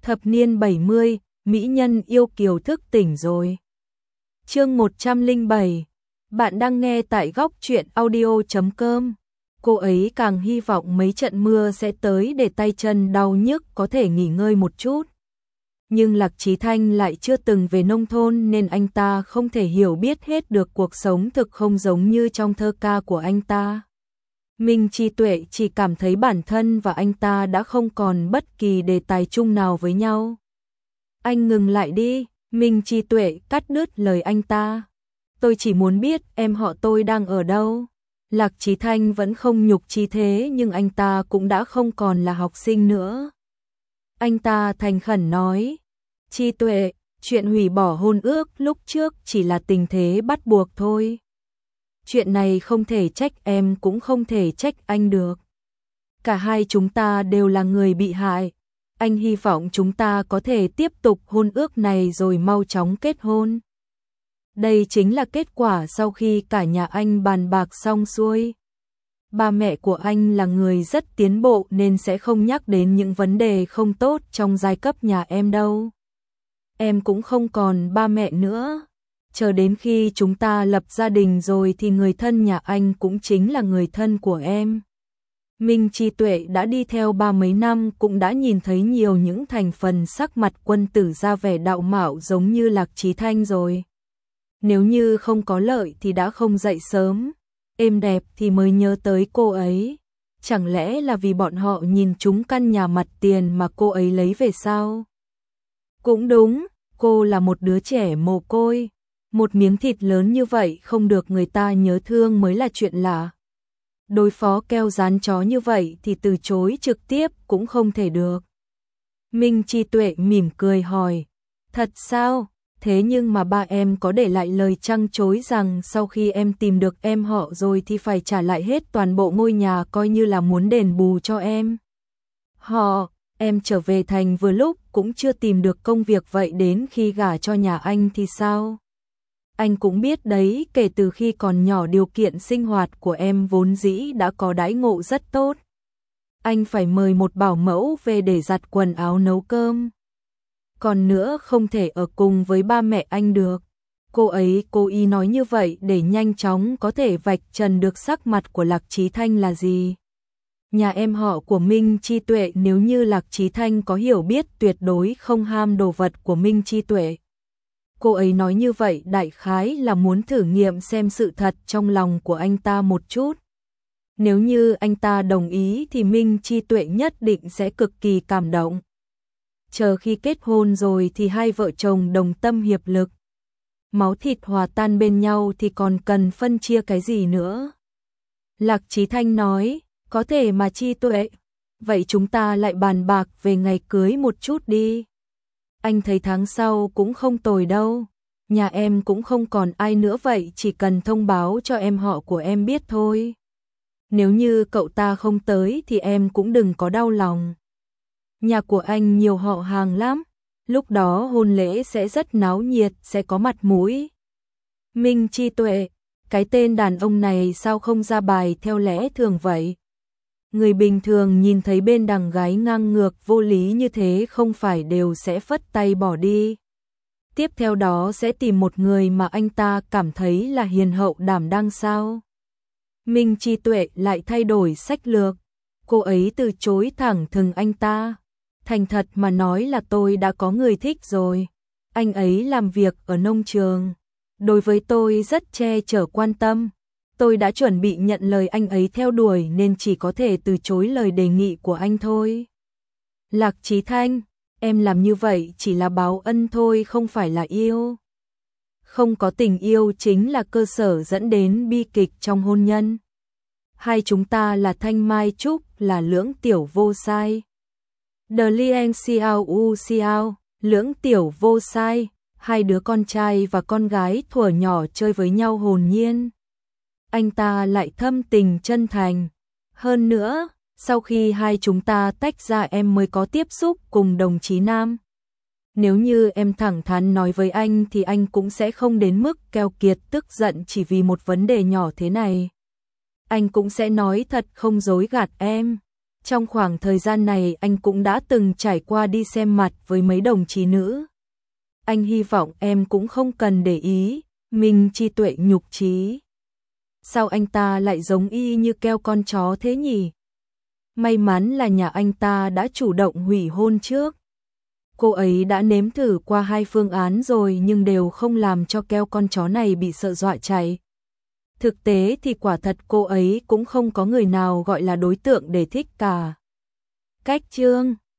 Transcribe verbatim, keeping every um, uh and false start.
Thập niên bảy mươi, mỹ nhân yêu kiều thức tỉnh rồi. Chương một trăm lẻ bảy. Bạn đang nghe tại góc truyện audio chấm com. Cô ấy càng hy vọng mấy trận mưa sẽ tới để tay chân đau nhức có thể nghỉ ngơi một chút. Nhưng Lạc Chí Thanh lại chưa từng về nông thôn nên anh ta không thể hiểu biết hết được cuộc sống thực không giống như trong thơ ca của anh ta. Minh Chi Tuệ chỉ cảm thấy bản thân và anh ta đã không còn bất kỳ đề tài chung nào với nhau. Anh ngừng lại đi, Minh Chi Tuệ cắt đứt lời anh ta. Tôi chỉ muốn biết em họ tôi đang ở đâu. Lạc Chí Thanh vẫn không nhục chí thế nhưng anh ta cũng đã không còn là học sinh nữa. Anh ta thành khẩn nói, Chi Tuệ, chuyện hủy bỏ hôn ước lúc trước chỉ là tình thế bắt buộc thôi. Chuyện này không thể trách em cũng không thể trách anh được. Cả hai chúng ta đều là người bị hại. Anh hy vọng chúng ta có thể tiếp tục hôn ước này rồi mau chóng kết hôn. Đây chính là kết quả sau khi cả nhà anh bàn bạc xong xuôi. Ba mẹ của anh là người rất tiến bộ nên sẽ không nhắc đến những vấn đề không tốt trong giai cấp nhà em đâu. Em cũng không còn ba mẹ nữa. Chờ đến khi chúng ta lập gia đình rồi thì người thân nhà anh cũng chính là người thân của em. Minh Chi Tuệ đã đi theo ba mấy năm cũng đã nhìn thấy nhiều những thành phần sắc mặt quân tử ra vẻ đạo mạo giống như Lạc Chí Thanh rồi. Nếu như không có lợi thì đã không dậy sớm, êm đẹp thì mới nhớ tới cô ấy. Chẳng lẽ là vì bọn họ nhìn trúng căn nhà mặt tiền mà cô ấy lấy về sao? Cũng đúng, cô là một đứa trẻ mồ côi. Một miếng thịt lớn như vậy không được người ta nhớ thương mới là chuyện lạ. Đối phó keo rán chó như vậy thì từ chối trực tiếp cũng không thể được. Minh Chi Tuệ mỉm cười hỏi, thật sao? Thế nhưng mà ba em có để lại lời trăng trối rằng sau khi em tìm được em họ rồi thì phải trả lại hết toàn bộ ngôi nhà coi như là muốn đền bù cho em. Họ, em trở về thành vừa lúc cũng chưa tìm được công việc vậy đến khi gả cho nhà anh thì sao? Anh cũng biết đấy, kể từ khi còn nhỏ điều kiện sinh hoạt của em vốn dĩ đã có đãi ngộ rất tốt. Anh phải mời một bảo mẫu về để giặt quần áo nấu cơm. Còn nữa không thể ở cùng với ba mẹ anh được. Cô ấy cố ý nói như vậy để nhanh chóng có thể vạch trần được sắc mặt của Lạc Chí Thanh là gì. Nhà em họ của Minh Chi Tuệ nếu như Lạc Chí Thanh có hiểu biết tuyệt đối không ham đồ vật của Minh Chi Tuệ. Cô ấy nói như vậy đại khái là muốn thử nghiệm xem sự thật trong lòng của anh ta một chút. Nếu như anh ta đồng ý thì Minh Chi Tuệ nhất định sẽ cực kỳ cảm động. Chờ khi kết hôn rồi thì hai vợ chồng đồng tâm hiệp lực. Máu thịt hòa tan bên nhau thì còn cần phân chia cái gì nữa. Lạc Chí Thanh nói, có thể mà Chi Tuệ. Vậy chúng ta lại bàn bạc về ngày cưới một chút đi. Anh thấy tháng sau cũng không tồi đâu. Nhà em cũng không còn ai nữa vậy chỉ cần thông báo cho em họ của em biết thôi. Nếu như cậu ta không tới thì em cũng đừng có đau lòng. Nhà của anh nhiều họ hàng lắm. Lúc đó hôn lễ sẽ rất náo nhiệt, sẽ có mặt mũi. Minh Chi Tuệ, cái tên đàn ông này sao không ra bài theo lẽ thường vậy? Người bình thường nhìn thấy bên đằng gái ngang ngược vô lý như thế không phải đều sẽ phất tay bỏ đi. Tiếp theo đó sẽ tìm một người mà anh ta cảm thấy là hiền hậu đảm đang sao. Minh Chi Tuệ lại thay đổi sách lược. Cô ấy từ chối thẳng thừng anh ta. Thành thật mà nói là tôi đã có người thích rồi. Anh ấy làm việc ở nông trường. Đối với tôi rất che chở quan tâm. Tôi đã chuẩn bị nhận lời anh ấy theo đuổi nên chỉ có thể từ chối lời đề nghị của anh thôi. Lạc Chí Thanh, em làm như vậy chỉ là báo ân thôi không phải là yêu. Không có tình yêu chính là cơ sở dẫn đến bi kịch trong hôn nhân. Hai chúng ta là thanh mai trúc, là lưỡng tiểu vô sai. The Lien Xiao U Xiao, lưỡng tiểu vô sai, hai đứa con trai và con gái thuở nhỏ chơi với nhau hồn nhiên. Anh ta lại thâm tình chân thành. Hơn nữa, sau khi hai chúng ta tách ra em mới có tiếp xúc cùng đồng chí Nam. Nếu như em thẳng thắn nói với anh thì anh cũng sẽ không đến mức keo kiệt tức giận chỉ vì một vấn đề nhỏ thế này. Anh cũng sẽ nói thật không dối gạt em. Trong khoảng thời gian này anh cũng đã từng trải qua đi xem mặt với mấy đồng chí nữ. Anh hy vọng em cũng không cần để ý, mình Chi Tuệ nhục chí. Sao anh ta lại giống y như keo con chó thế nhỉ? May mắn là nhà anh ta đã chủ động hủy hôn trước. Cô ấy đã nếm thử qua hai phương án rồi nhưng đều không làm cho keo con chó này bị sợ dọa chạy. Thực tế thì quả thật cô ấy cũng không có người nào gọi là đối tượng để thích cả. Cách chương